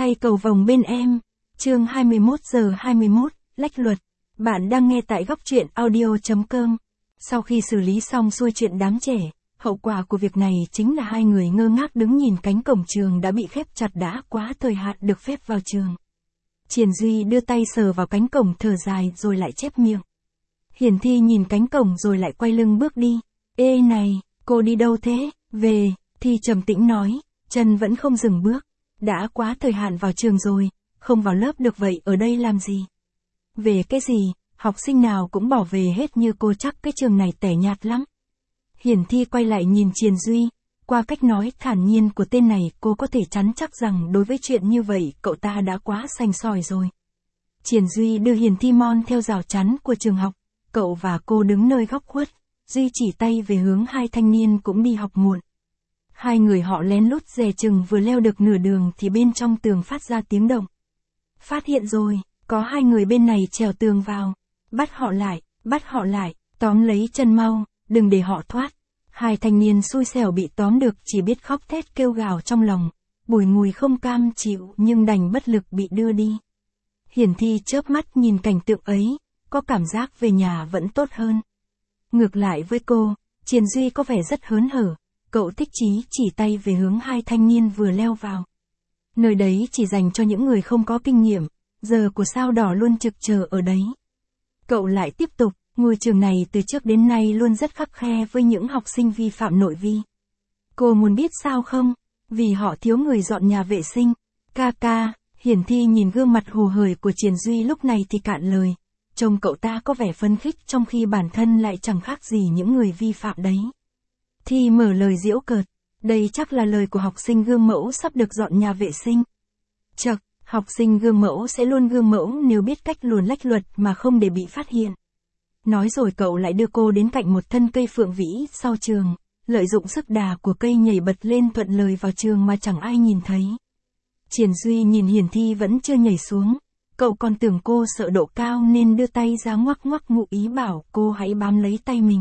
Hay cầu vồng bên em. Chương 21:21, lách luật. Bạn đang nghe tại góc truyện audio.com. Sau khi xử lý xong xuôi chuyện đám trẻ, hậu quả của việc này chính là hai người ngơ ngác đứng nhìn cánh cổng trường đã bị khép chặt đã quá thời hạn được phép vào trường. Triển Duy đưa tay sờ vào cánh cổng thở dài rồi lại chép miệng. Hiển Thi nhìn cánh cổng rồi lại quay lưng bước đi. Ê này, cô đi đâu thế? Về, Thi trầm tĩnh nói, chân vẫn không dừng bước. Đã quá thời hạn vào trường rồi, không vào lớp được vậy ở đây làm gì? Về cái gì, học sinh nào cũng bỏ về hết như cô, chắc cái trường này tẻ nhạt lắm. Hiển Thi quay lại nhìn Triển Duy, qua cách nói thản nhiên của tên này cô có thể chắn chắc rằng đối với chuyện như vậy cậu ta đã quá sành sỏi rồi. Triển Duy đưa Hiển Thi mon theo rào chắn của trường học, cậu và cô đứng nơi góc khuất, Duy chỉ tay về hướng hai thanh niên cũng đi học muộn. Hai người họ lén lút dè chừng vừa leo được nửa đường thì bên trong tường phát ra tiếng động. Phát hiện rồi, có hai người bên này trèo tường vào. Bắt họ lại, tóm lấy chân mau, đừng để họ thoát. Hai thanh niên xui xẻo bị tóm được chỉ biết khóc thét kêu gào trong lòng, bùi ngùi không cam chịu nhưng đành bất lực bị đưa đi. Hiển Thi chớp mắt nhìn cảnh tượng ấy, có cảm giác về nhà vẫn tốt hơn. Ngược lại với cô, Triển Duy có vẻ rất hớn hở. Cậu thích chí chỉ tay về hướng hai thanh niên vừa leo vào. Nơi đấy chỉ dành cho những người không có kinh nghiệm, giờ của sao đỏ luôn trực chờ ở đấy. Cậu lại tiếp tục, ngôi trường này từ trước đến nay luôn rất khắt khe với những học sinh vi phạm nội vi. Cô muốn biết sao không? Vì họ thiếu người dọn nhà vệ sinh. Ca, Hiển Thi nhìn gương mặt hồ hởi của Triển Duy lúc này thì cạn lời. Trông cậu ta có vẻ phấn khích trong khi bản thân lại chẳng khác gì những người vi phạm đấy. Thi mở lời giễu cợt, đây chắc là lời của học sinh gương mẫu sắp được dọn nhà vệ sinh. Chậc, học sinh gương mẫu sẽ luôn gương mẫu nếu biết cách luồn lách luật mà không để bị phát hiện. Nói rồi cậu lại đưa cô đến cạnh một thân cây phượng vĩ sau trường, lợi dụng sức đà của cây nhảy bật lên thuận lời vào trường mà chẳng ai nhìn thấy. Triển Duy nhìn Hiển Thi vẫn chưa nhảy xuống, cậu còn tưởng cô sợ độ cao nên đưa tay ra ngoắc ngoắc ngụ ý bảo cô hãy bám lấy tay mình.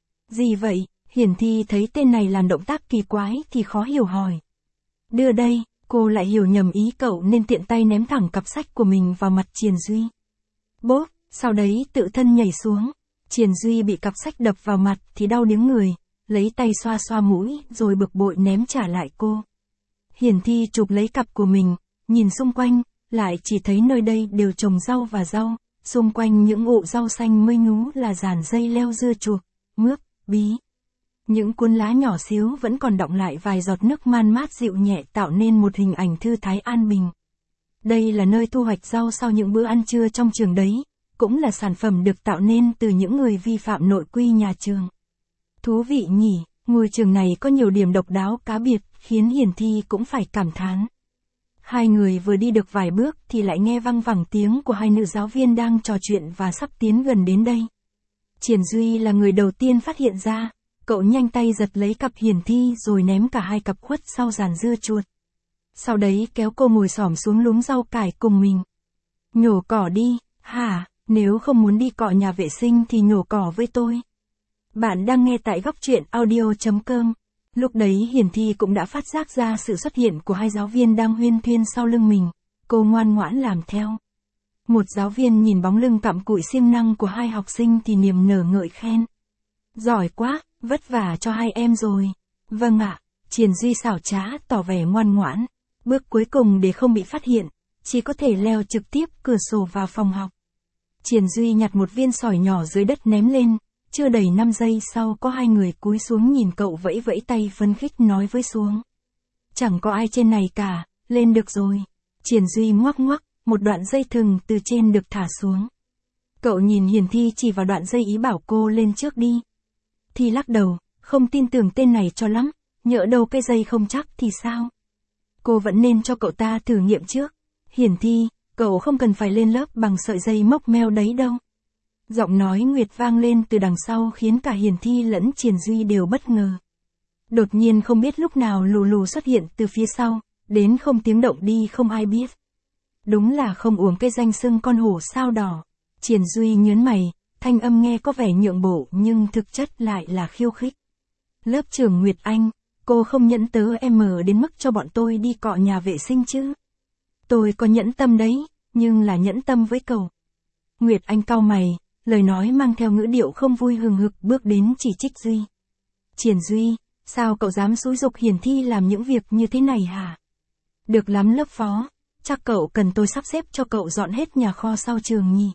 Gì vậy? Hiển Thi thấy tên này làm động tác kỳ quái thì khó hiểu hỏi. Đưa đây, cô lại hiểu nhầm ý cậu nên tiện tay ném thẳng cặp sách của mình vào mặt Triển Duy. Bốp, sau đấy tự thân nhảy xuống. Triển Duy bị cặp sách đập vào mặt thì đau điếng người, lấy tay xoa xoa mũi rồi bực bội ném trả lại cô. Hiển Thi chụp lấy cặp của mình, nhìn xung quanh, lại chỉ thấy nơi đây đều trồng rau và rau, xung quanh những ụ rau xanh mới nhú là dàn dây leo dưa chuột, mướp, bí. Những cuốn lá nhỏ xíu vẫn còn đọng lại vài giọt nước man mát dịu nhẹ tạo nên một hình ảnh thư thái an bình. Đây là nơi thu hoạch rau sau những bữa ăn trưa trong trường đấy, cũng là sản phẩm được tạo nên từ những người vi phạm nội quy nhà trường. Thú vị nhỉ, ngôi trường này có nhiều điểm độc đáo cá biệt, khiến Hiển Thi cũng phải cảm thán. Hai người vừa đi được vài bước thì lại nghe văng vẳng tiếng của hai nữ giáo viên đang trò chuyện và sắp tiến gần đến đây. Triển Duy là người đầu tiên phát hiện ra. Cậu nhanh tay giật lấy cặp Hiển Thi rồi ném cả hai cặp khuất sau dàn dưa chuột. Sau đấy kéo cô ngồi xổm xuống luống rau cải cùng mình. Nhổ cỏ đi, hả, nếu không muốn đi cọ nhà vệ sinh thì nhổ cỏ với tôi. Bạn đang nghe tại góc truyện audio.com. Lúc đấy Hiển Thi cũng đã phát giác ra sự xuất hiện của hai giáo viên đang huyên thuyên sau lưng mình. Cô ngoan ngoãn làm theo. Một giáo viên nhìn bóng lưng cặm cụi siêng năng của hai học sinh thì niềm nở ngợi khen. Giỏi quá, vất vả cho hai em rồi. Vâng ạ, Triển Duy xảo trá tỏ vẻ ngoan ngoãn. Bước cuối cùng để không bị phát hiện, chỉ có thể leo trực tiếp cửa sổ vào phòng học. Triển Duy nhặt một viên sỏi nhỏ dưới đất ném lên, chưa đầy 5 giây sau có hai người cúi xuống nhìn cậu vẫy vẫy tay phấn khích nói với xuống. Chẳng có ai trên này cả, lên được rồi. Triển Duy ngoắc ngoắc, một đoạn dây thừng từ trên được thả xuống. Cậu nhìn Hiển Thi chỉ vào đoạn dây ý bảo cô lên trước đi. Thi lắc đầu, không tin tưởng tên này cho lắm, nhỡ đâu cái dây không chắc thì sao? Cô vẫn nên cho cậu ta thử nghiệm trước. Hiển Thi, cậu không cần phải lên lớp bằng sợi dây móc meo đấy đâu. Giọng nói Nguyệt vang lên từ đằng sau khiến cả Hiển Thi lẫn Triển Duy đều bất ngờ. Đột nhiên không biết lúc nào lù lù xuất hiện từ phía sau, đến không tiếng động đi không ai biết. Đúng là không uổng cái danh xưng con hổ sao đỏ. Triển Duy nhớn mày. Thanh âm nghe có vẻ nhượng bộ nhưng thực chất lại là khiêu khích. Lớp trưởng Nguyệt Anh, cô không nhẫn tớ em đến mức cho bọn tôi đi cọ nhà vệ sinh chứ? Tôi có nhẫn tâm đấy, nhưng là nhẫn tâm với cậu. Nguyệt Anh cau mày, lời nói mang theo ngữ điệu không vui hừng hực bước đến chỉ trích Duy. Triển Duy, sao cậu dám xúi giục Hiển Thi làm những việc như thế này hả? Được lắm lớp phó, chắc cậu cần tôi sắp xếp cho cậu dọn hết nhà kho sau trường nhỉ?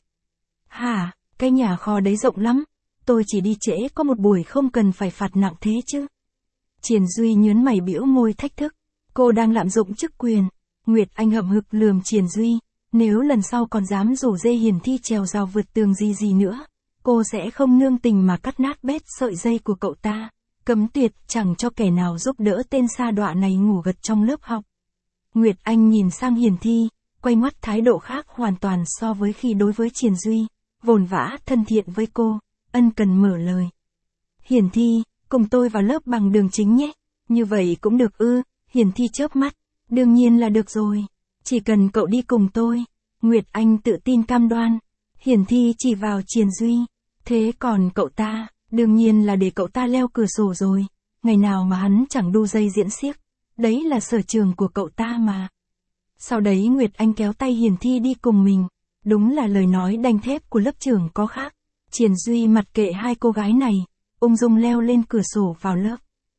Hả, cái nhà kho đấy rộng lắm, tôi chỉ đi trễ có một buổi không cần phải phạt nặng thế chứ. Triển Duy nhớn mày bĩu môi thách thức, cô đang lạm dụng chức quyền. Nguyệt Anh hậm hực lườm Triển Duy, nếu lần sau còn dám rủ dê Hiển Thi trèo rào vượt tường gì nữa, cô sẽ không nương tình mà cắt nát bét sợi dây của cậu ta, cấm tuyệt chẳng cho kẻ nào giúp đỡ tên sa đọa này ngủ gật trong lớp học. Nguyệt Anh nhìn sang Hiển Thi, quay ngoắt thái độ khác hoàn toàn so với khi đối với Triển Duy, vồn vã thân thiện với cô, ân cần mở lời. Hiển Thi, cùng tôi vào lớp bằng đường chính nhé, như vậy cũng được ư? Hiển Thi chớp mắt, đương nhiên là được rồi, chỉ cần cậu đi cùng tôi. Nguyệt Anh tự tin cam đoan. Hiển Thi chỉ vào Triển Duy, thế còn cậu ta, đương nhiên là để cậu ta leo cửa sổ rồi, ngày nào mà hắn chẳng đu dây diễn xiếc, đấy là sở trường của cậu ta mà. Sau đấy Nguyệt Anh kéo tay Hiển Thi đi cùng mình, đúng là lời nói đanh thép của lớp trưởng có khác. Triển Duy mặc kệ hai cô gái này, ung dung leo lên cửa sổ vào lớp.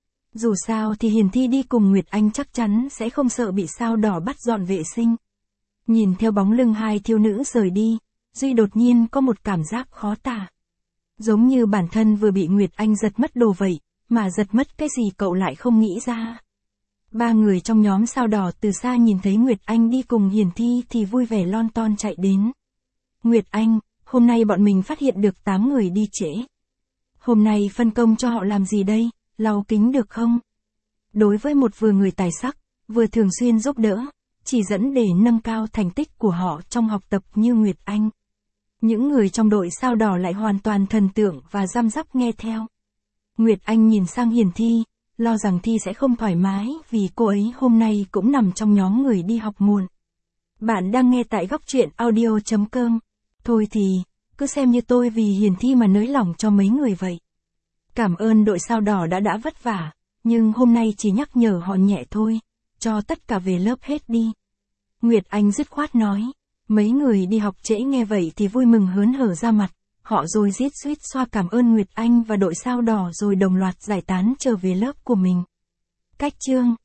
Dù sao thì Hiển Thi đi cùng Nguyệt Anh chắc chắn sẽ không sợ bị sao đỏ bắt dọn vệ sinh. Nhìn theo bóng lưng hai thiếu nữ rời đi, Duy đột nhiên có một cảm giác khó tả. Giống như bản thân vừa bị Nguyệt Anh giật mất đồ vậy, mà giật mất cái gì cậu lại không nghĩ ra. Ba người trong nhóm sao đỏ từ xa nhìn thấy Nguyệt Anh đi cùng Hiển Thi thì vui vẻ lon ton chạy đến. Nguyệt Anh, hôm nay bọn mình phát hiện được 8 người đi trễ. Hôm nay phân công cho họ làm gì đây, lau kính được không? Đối với một vừa người tài sắc, vừa thường xuyên giúp đỡ, chỉ dẫn để nâng cao thành tích của họ trong học tập như Nguyệt Anh. Những người trong đội sao đỏ lại hoàn toàn thần tượng và răm rắp nghe theo. Nguyệt Anh nhìn sang Hiển Thi, lo rằng Thi sẽ không thoải mái vì cô ấy hôm nay cũng nằm trong nhóm người đi học muộn. Bạn đang nghe tại góc truyện audio.com. Thôi thì, cứ xem như tôi vì Hiển Thi mà nới lỏng cho mấy người vậy. Cảm ơn đội sao đỏ đã vất vả, nhưng hôm nay chỉ nhắc nhở họ nhẹ thôi, cho tất cả về lớp hết đi. Nguyệt Anh dứt khoát nói, mấy người đi học trễ nghe vậy thì vui mừng hớn hở ra mặt, họ rồi rít suýt xoa cảm ơn Nguyệt Anh và đội sao đỏ rồi đồng loạt giải tán trở về lớp của mình. Cách chương